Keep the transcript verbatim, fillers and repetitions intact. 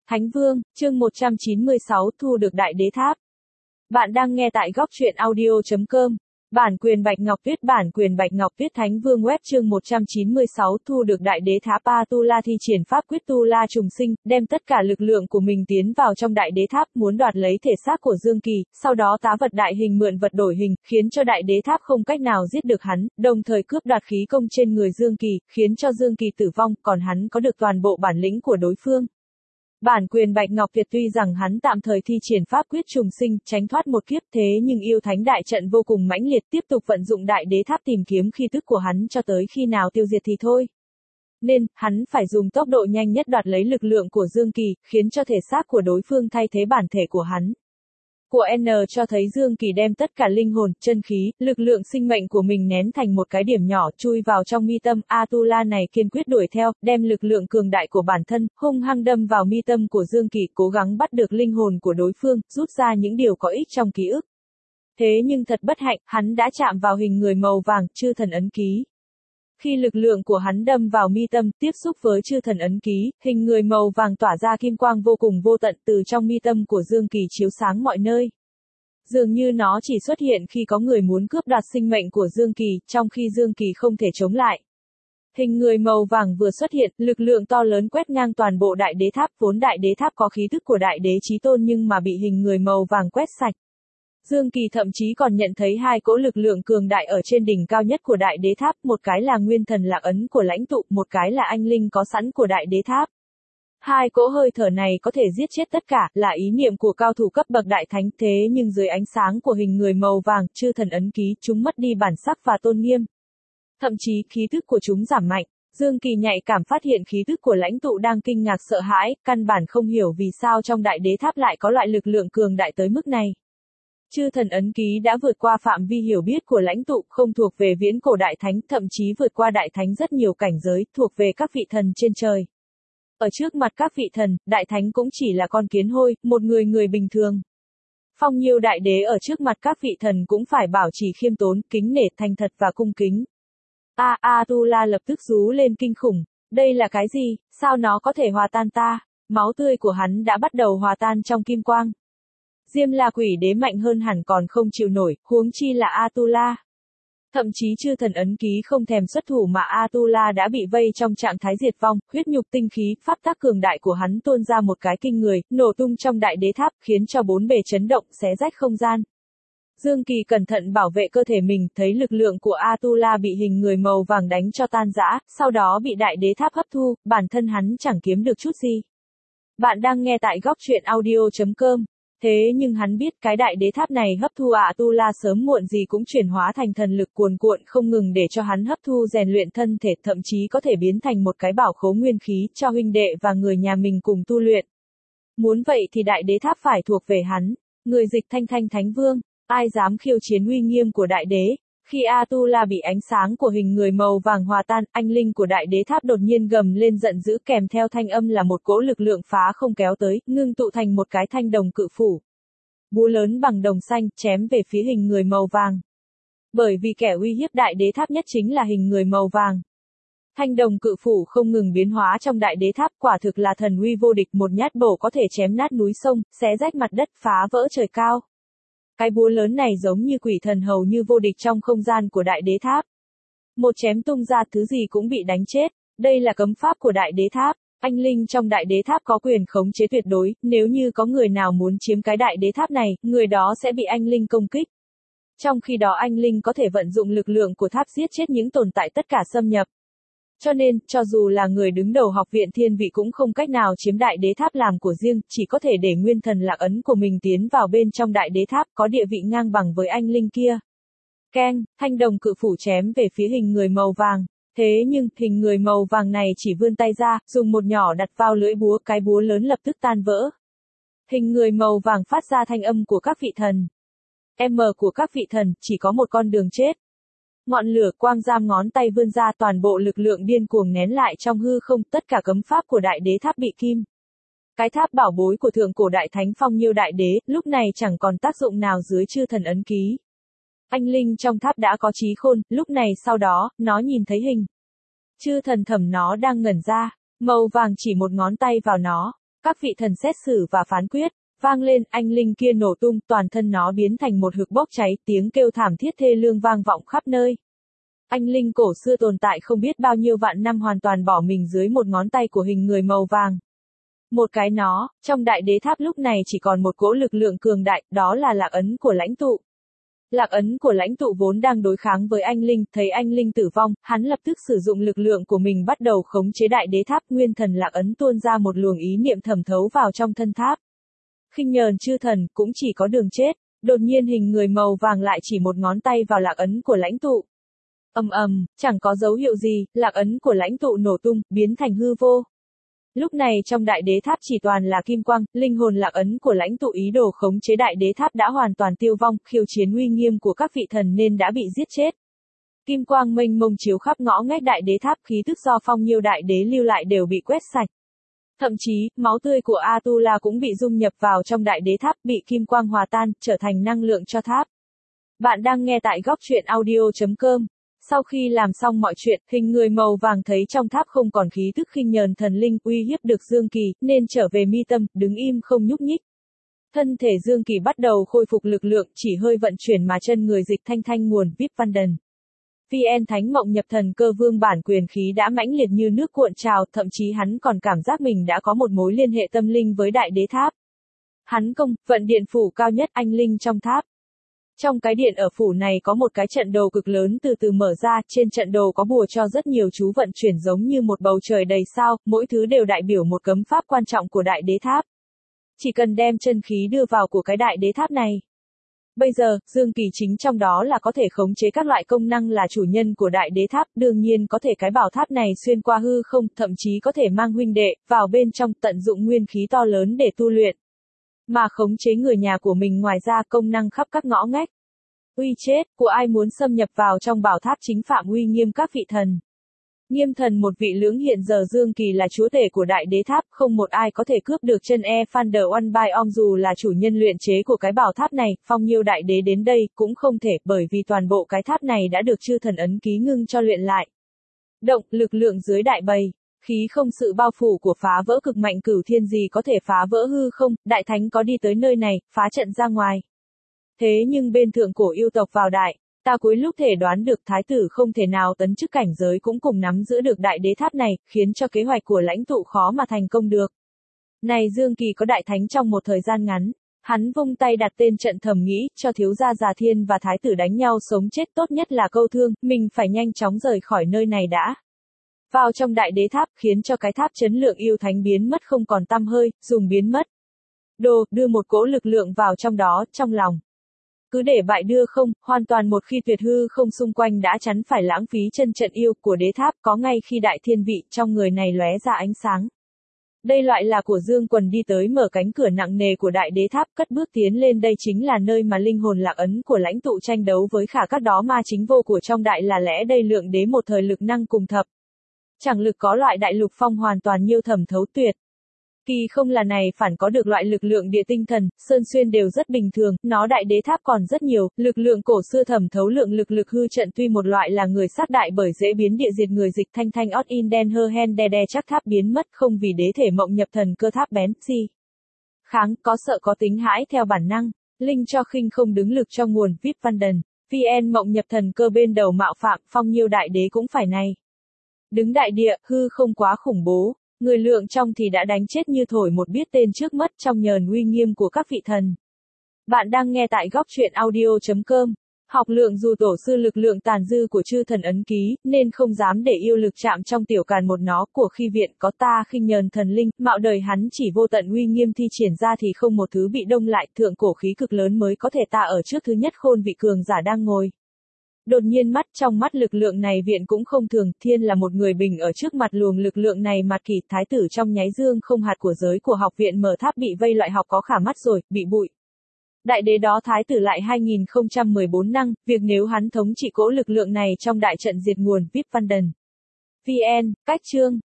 Thánh Vương, chương một trăm chín mươi sáu thu được Đại Đế Tháp. Bạn đang nghe tại góc truyện audio chấm com. Bản quyền Bạch Ngọc Tuyết bản quyền Bạch Ngọc Tuyết Thánh Vương web chương một trăm chín mươi sáu thu được Đại Đế Tháp. Atula thi triển pháp quyết Tu La trùng sinh, đem tất cả lực lượng của mình tiến vào trong Đại Đế Tháp, muốn đoạt lấy thể xác của Dương Kỳ, sau đó tá vật đại hình mượn vật đổi hình, khiến cho Đại Đế Tháp không cách nào giết được hắn, đồng thời cướp đoạt khí công trên người Dương Kỳ, khiến cho Dương Kỳ tử vong, còn hắn có được toàn bộ bản lĩnh của đối phương. Bản quyền Bạch Ngọc Tuyệt tuy rằng hắn tạm thời thi triển pháp quyết trùng sinh, tránh thoát một kiếp, thế nhưng yêu thánh đại trận vô cùng mãnh liệt, tiếp tục vận dụng Đại Đế Tháp tìm kiếm khí tức của hắn cho tới khi nào tiêu diệt thì thôi. Nên, hắn phải dùng tốc độ nhanh nhất đoạt lấy lực lượng của Dương Kỳ, khiến cho thể xác của đối phương thay thế bản thể của hắn. Của N cho thấy Dương Kỳ đem tất cả linh hồn, chân khí, lực lượng sinh mệnh của mình nén thành một cái điểm nhỏ, chui vào trong mi tâm. Atula này kiên quyết đuổi theo, đem lực lượng cường đại của bản thân, hung hăng đâm vào mi tâm của Dương Kỳ, cố gắng bắt được linh hồn của đối phương, rút ra những điều có ích trong ký ức. Thế nhưng thật bất hạnh, hắn đã chạm vào hình người màu vàng, chư thần ấn ký. Khi lực lượng của hắn đâm vào mi tâm, tiếp xúc với chư thần ấn ký, hình người màu vàng tỏa ra kim quang vô cùng vô tận từ trong mi tâm của Dương Kỳ chiếu sáng mọi nơi. Dường như nó chỉ xuất hiện khi có người muốn cướp đoạt sinh mệnh của Dương Kỳ, trong khi Dương Kỳ không thể chống lại. Hình người màu vàng vừa xuất hiện, lực lượng to lớn quét ngang toàn bộ Đại Đế Tháp, vốn Đại Đế Tháp có khí tức của Đại Đế Chí Tôn nhưng mà bị hình người màu vàng quét sạch. Dương Kỳ thậm chí còn nhận thấy hai cỗ lực lượng cường đại ở trên đỉnh cao nhất của Đại Đế Tháp, một cái là nguyên thần lạc ấn của lãnh tụ, một cái là anh linh có sẵn của Đại Đế Tháp. Hai cỗ hơi thở này có thể giết chết tất cả, là ý niệm của cao thủ cấp bậc đại thánh, thế nhưng dưới ánh sáng của hình người màu vàng, chư thần ấn ký, chúng mất đi bản sắc và tôn nghiêm. Thậm chí khí tức của chúng giảm mạnh. Dương Kỳ nhạy cảm phát hiện khí tức của lãnh tụ đang kinh ngạc sợ hãi, căn bản không hiểu vì sao trong Đại Đế Tháp lại có loại lực lượng cường đại tới mức này. Chư thần ấn ký đã vượt qua phạm vi hiểu biết của lãnh tụ, không thuộc về viễn cổ đại thánh, thậm chí vượt qua đại thánh rất nhiều cảnh giới, thuộc về các vị thần trên trời. Ở trước mặt các vị thần, đại thánh cũng chỉ là con kiến hôi, một người người bình thường. Phong Nhiêu đại đế ở trước mặt các vị thần cũng phải bảo trì khiêm tốn, kính nể, thành thật và cung kính. A Atula lập tức rú lên kinh khủng, đây là cái gì, sao nó có thể hòa tan ta? Máu tươi của hắn đã bắt đầu hòa tan trong kim quang. Diêm La Quỷ Đế mạnh hơn hẳn còn không chịu nổi, huống chi là Atula. Thậm chí chư thần ấn ký không thèm xuất thủ mà Atula đã bị vây trong trạng thái diệt vong, huyết nhục tinh khí, pháp tắc cường đại của hắn tuôn ra một cái kinh người, nổ tung trong Đại Đế Tháp, khiến cho bốn bề chấn động, xé rách không gian. Dương Kỳ cẩn thận bảo vệ cơ thể mình, thấy lực lượng của Atula bị hình người màu vàng đánh cho tan rã, sau đó bị Đại Đế Tháp hấp thu, bản thân hắn chẳng kiếm được chút gì. Bạn đang nghe tại góc truyện audio chấm com. Thế nhưng hắn biết cái Đại Đế Tháp này hấp thu Atula sớm muộn gì cũng chuyển hóa thành thần lực cuồn cuộn không ngừng để cho hắn hấp thu rèn luyện thân thể, thậm chí có thể biến thành một cái bảo khố nguyên khí cho huynh đệ và người nhà mình cùng tu luyện. Muốn vậy thì Đại Đế Tháp phải thuộc về hắn, người dịch thanh thanh thánh vương, ai dám khiêu chiến uy nghiêm của Đại Đế. Khi Atula bị ánh sáng của hình người màu vàng hòa tan, anh linh của Đại Đế Tháp đột nhiên gầm lên giận dữ, kèm theo thanh âm là một cỗ lực lượng phá không kéo tới, ngưng tụ thành một cái thanh đồng cự phủ. Búa lớn bằng đồng xanh, chém về phía hình người màu vàng. Bởi vì kẻ uy hiếp Đại Đế Tháp nhất chính là hình người màu vàng. Thanh đồng cự phủ không ngừng biến hóa trong Đại Đế Tháp, quả thực là thần uy vô địch, một nhát bổ có thể chém nát núi sông, xé rách mặt đất, phá vỡ trời cao. Cái búa lớn này giống như quỷ thần hầu như vô địch trong không gian của Đại Đế Tháp. Một chém tung ra thứ gì cũng bị đánh chết, đây là cấm pháp của Đại Đế Tháp. Anh linh trong Đại Đế Tháp có quyền khống chế tuyệt đối, nếu như có người nào muốn chiếm cái Đại Đế Tháp này, người đó sẽ bị anh linh công kích. Trong khi đó anh linh có thể vận dụng lực lượng của tháp giết chết những tồn tại tất cả xâm nhập. Cho nên, cho dù là người đứng đầu học viện thiên vị cũng không cách nào chiếm Đại Đế Tháp làm của riêng, chỉ có thể để nguyên thần lạc ấn của mình tiến vào bên trong Đại Đế Tháp, có địa vị ngang bằng với anh linh kia. Keng, thanh đồng cự phủ chém về phía hình người màu vàng. Thế nhưng, hình người màu vàng này chỉ vươn tay ra, dùng một nhỏ đặt vào lưỡi búa, cái búa lớn lập tức tan vỡ. Hình người màu vàng phát ra thanh âm của các vị thần. M của các vị thần, chỉ có một con đường chết. Ngọn lửa quang giam ngón tay vươn ra, toàn bộ lực lượng điên cuồng nén lại trong hư không, tất cả cấm pháp của Đại Đế Tháp bị kim. Cái tháp bảo bối của thượng cổ đại thánh Phong Nhiêu đại đế, lúc này chẳng còn tác dụng nào dưới chư thần ấn ký. Anh linh trong tháp đã có trí khôn, lúc này sau đó, nó nhìn thấy hình. Chư thần thẩm nó đang ngẩn ra, màu vàng chỉ một ngón tay vào nó. các vị thần xét xử và phán quyết, vang lên, anh linh kia nổ tung, toàn thân nó biến thành một hực bốc cháy, tiếng kêu thảm thiết thê lương vang vọng khắp nơi. Anh linh cổ xưa tồn tại không biết bao nhiêu vạn năm hoàn toàn bỏ mình dưới một ngón tay của hình người màu vàng. Một cái nó, trong đại đế tháp lúc này chỉ còn một cỗ lực lượng cường đại, đó là lạc ấn của lãnh tụ. Lạc ấn của lãnh tụ vốn đang đối kháng với anh linh, thấy anh linh tử vong, hắn lập tức sử dụng lực lượng của mình bắt đầu khống chế đại đế tháp, nguyên thần lạc ấn tuôn ra một luồng ý niệm thẩm thấu vào trong thân tháp. Khinh nhờn chư thần, cũng chỉ có đường chết, đột nhiên hình người màu vàng lại chỉ một ngón tay vào lạc ấn của lãnh tụ. Ầm ầm, chẳng có dấu hiệu gì, lạc ấn của lãnh tụ nổ tung, biến thành hư vô. Lúc này trong đại đế tháp chỉ toàn là kim quang, linh hồn lạc ấn của lãnh tụ ý đồ khống chế đại đế tháp đã hoàn toàn tiêu vong, khiêu chiến uy nghiêm của các vị thần nên đã bị giết chết. Kim quang mênh mông chiếu khắp ngõ ngách đại đế tháp, khí tức do phong nhiêu đại đế lưu lại đều bị quét sạch. Thậm chí, máu tươi của Atula cũng bị dung nhập vào trong đại đế tháp, bị kim quang hòa tan, trở thành năng lượng cho tháp. Bạn đang nghe tại góc truyện audio chấm com. Sau khi làm xong mọi chuyện, hình người màu vàng thấy trong tháp không còn khí tức khinh nhờn thần linh uy hiếp được Dương Kỳ, nên trở về mi tâm, đứng im không nhúc nhích. Thân thể Dương Kỳ bắt đầu khôi phục lực lượng, chỉ hơi vận chuyển mà chân người dịch thanh thanh nguồn vê i pê văn đần. vê en Thánh Mộng Nhập Thần Cơ Vương bản quyền khí đã mãnh liệt như nước cuộn trào, thậm chí hắn còn cảm giác mình đã có một mối liên hệ tâm linh với đại đế tháp. Hắn công, vận điện phủ cao nhất anh linh trong tháp. Trong cái điện ở phủ này có một cái trận đồ cực lớn từ từ mở ra, trên trận đồ có bùa cho rất nhiều chú vận chuyển giống như một bầu trời đầy sao, mỗi thứ đều đại biểu một cấm pháp quan trọng của đại đế tháp. Chỉ cần đem chân khí đưa vào của cái đại đế tháp này. Bây giờ, Dương Kỳ chính trong đó là có thể khống chế các loại công năng là chủ nhân của đại đế tháp, đương nhiên có thể cái bảo tháp này xuyên qua hư không, thậm chí có thể mang huynh đệ vào bên trong tận dụng nguyên khí to lớn để tu luyện. Mà khống chế người nhà của mình ngoài ra công năng khắp các ngõ ngách. Uy chết, của ai muốn xâm nhập vào trong bảo tháp chính phạm uy nghiêm các vị thần. Nghiêm thần một vị lưỡng hiện giờ Dương Kỳ là chúa tể của đại đế tháp, không một ai có thể cướp được chân e Thunder One by Om dù là chủ nhân luyện chế của cái bảo tháp này, phong nhiêu đại đế đến đây cũng không thể bởi vì toàn bộ cái tháp này đã được chư thần ấn ký ngưng cho luyện lại. Động, lực lượng dưới đại bầy. Khí không sự bao phủ của phá vỡ cực mạnh cửu thiên gì có thể phá vỡ hư không, đại thánh có đi tới nơi này, phá trận ra ngoài. Thế nhưng bên thượng cổ yêu tộc vào đại, ta cuối lúc thể đoán được thái tử không thể nào tấn chức cảnh giới cũng cùng nắm giữ được đại đế tháp này, khiến cho kế hoạch của lãnh tụ khó mà thành công được. Này Dương Kỳ có đại thánh trong một thời gian ngắn, hắn vung tay đặt tên trận thầm nghĩ, cho thiếu gia Già Thiên và thái tử đánh nhau sống chết tốt nhất là câu thương, mình phải nhanh chóng rời khỏi nơi này đã. Vào trong đại đế tháp khiến cho cái tháp chấn lượng yêu thánh biến mất không còn tăm hơi, dùng biến mất. Đồ, đưa một cỗ lực lượng vào trong đó, trong lòng. Cứ để bại đưa không, hoàn toàn một khi tuyệt hư không xung quanh đã chắn phải lãng phí chân trận yêu của đế tháp có ngay khi đại thiên vị trong người này lóe ra ánh sáng. Đây loại là của Dương Quần đi tới mở cánh cửa nặng nề của đại đế tháp cất bước tiến lên đây chính là nơi mà linh hồn lạc ấn của lãnh tụ tranh đấu với khả các đó ma chính vô của trong đại là lẽ đây lượng đế một thời lực năng cùng thập. Chẳng lực có loại đại lục phong hoàn toàn nhiêu thẩm thấu tuyệt. Kỳ không là này phản có được loại lực lượng địa tinh thần, sơn xuyên đều rất bình thường, nó đại đế tháp còn rất nhiều, lực lượng cổ xưa thẩm thấu lượng lực lực hư trận tuy một loại là người sát đại bởi dễ biến địa diệt người dịch thanh thanh ót in đen hơ hen đe đe chắc tháp biến mất không vì đế thể mộng nhập thần cơ tháp bén gì. Kháng, có sợ có tính hãi theo bản năng, linh cho khinh không đứng lực cho nguồn vê i pê văn đần, vê en mộng nhập thần cơ bên đầu mạo phạm phong nhiêu đại đế cũng phải này. Đứng đại địa, hư không quá khủng bố. Người lượng trong thì đã đánh chết như thổi một biết tên trước mất trong nhờn uy nghiêm của các vị thần. Bạn đang nghe tại góc truyện audio chấm com. Học lượng dù tổ sư lực lượng tàn dư của chư thần ấn ký, nên không dám để yêu lực chạm trong tiểu càn một nó của khi viện có ta khinh nhờn thần linh, mạo đời hắn chỉ vô tận uy nghiêm thi triển ra thì không một thứ bị đông lại, thượng cổ khí cực lớn mới có thể ta ở trước thứ nhất khôn vị cường giả đang ngồi. Đột nhiên mắt trong mắt lực lượng này viện cũng không thường, thiên là một người bình ở trước mặt luồng lực lượng này mặt kỳ thái tử trong nháy dương không hạt của giới của học viện mở tháp bị vây loại học có khả mắt rồi, bị bụi. Đại đế đó thái tử lại hai nghìn không trăm mười bốn năng, việc nếu hắn thống trị cỗ lực lượng này trong đại trận diệt nguồn vê i pê văn đần. vê en, cách chương.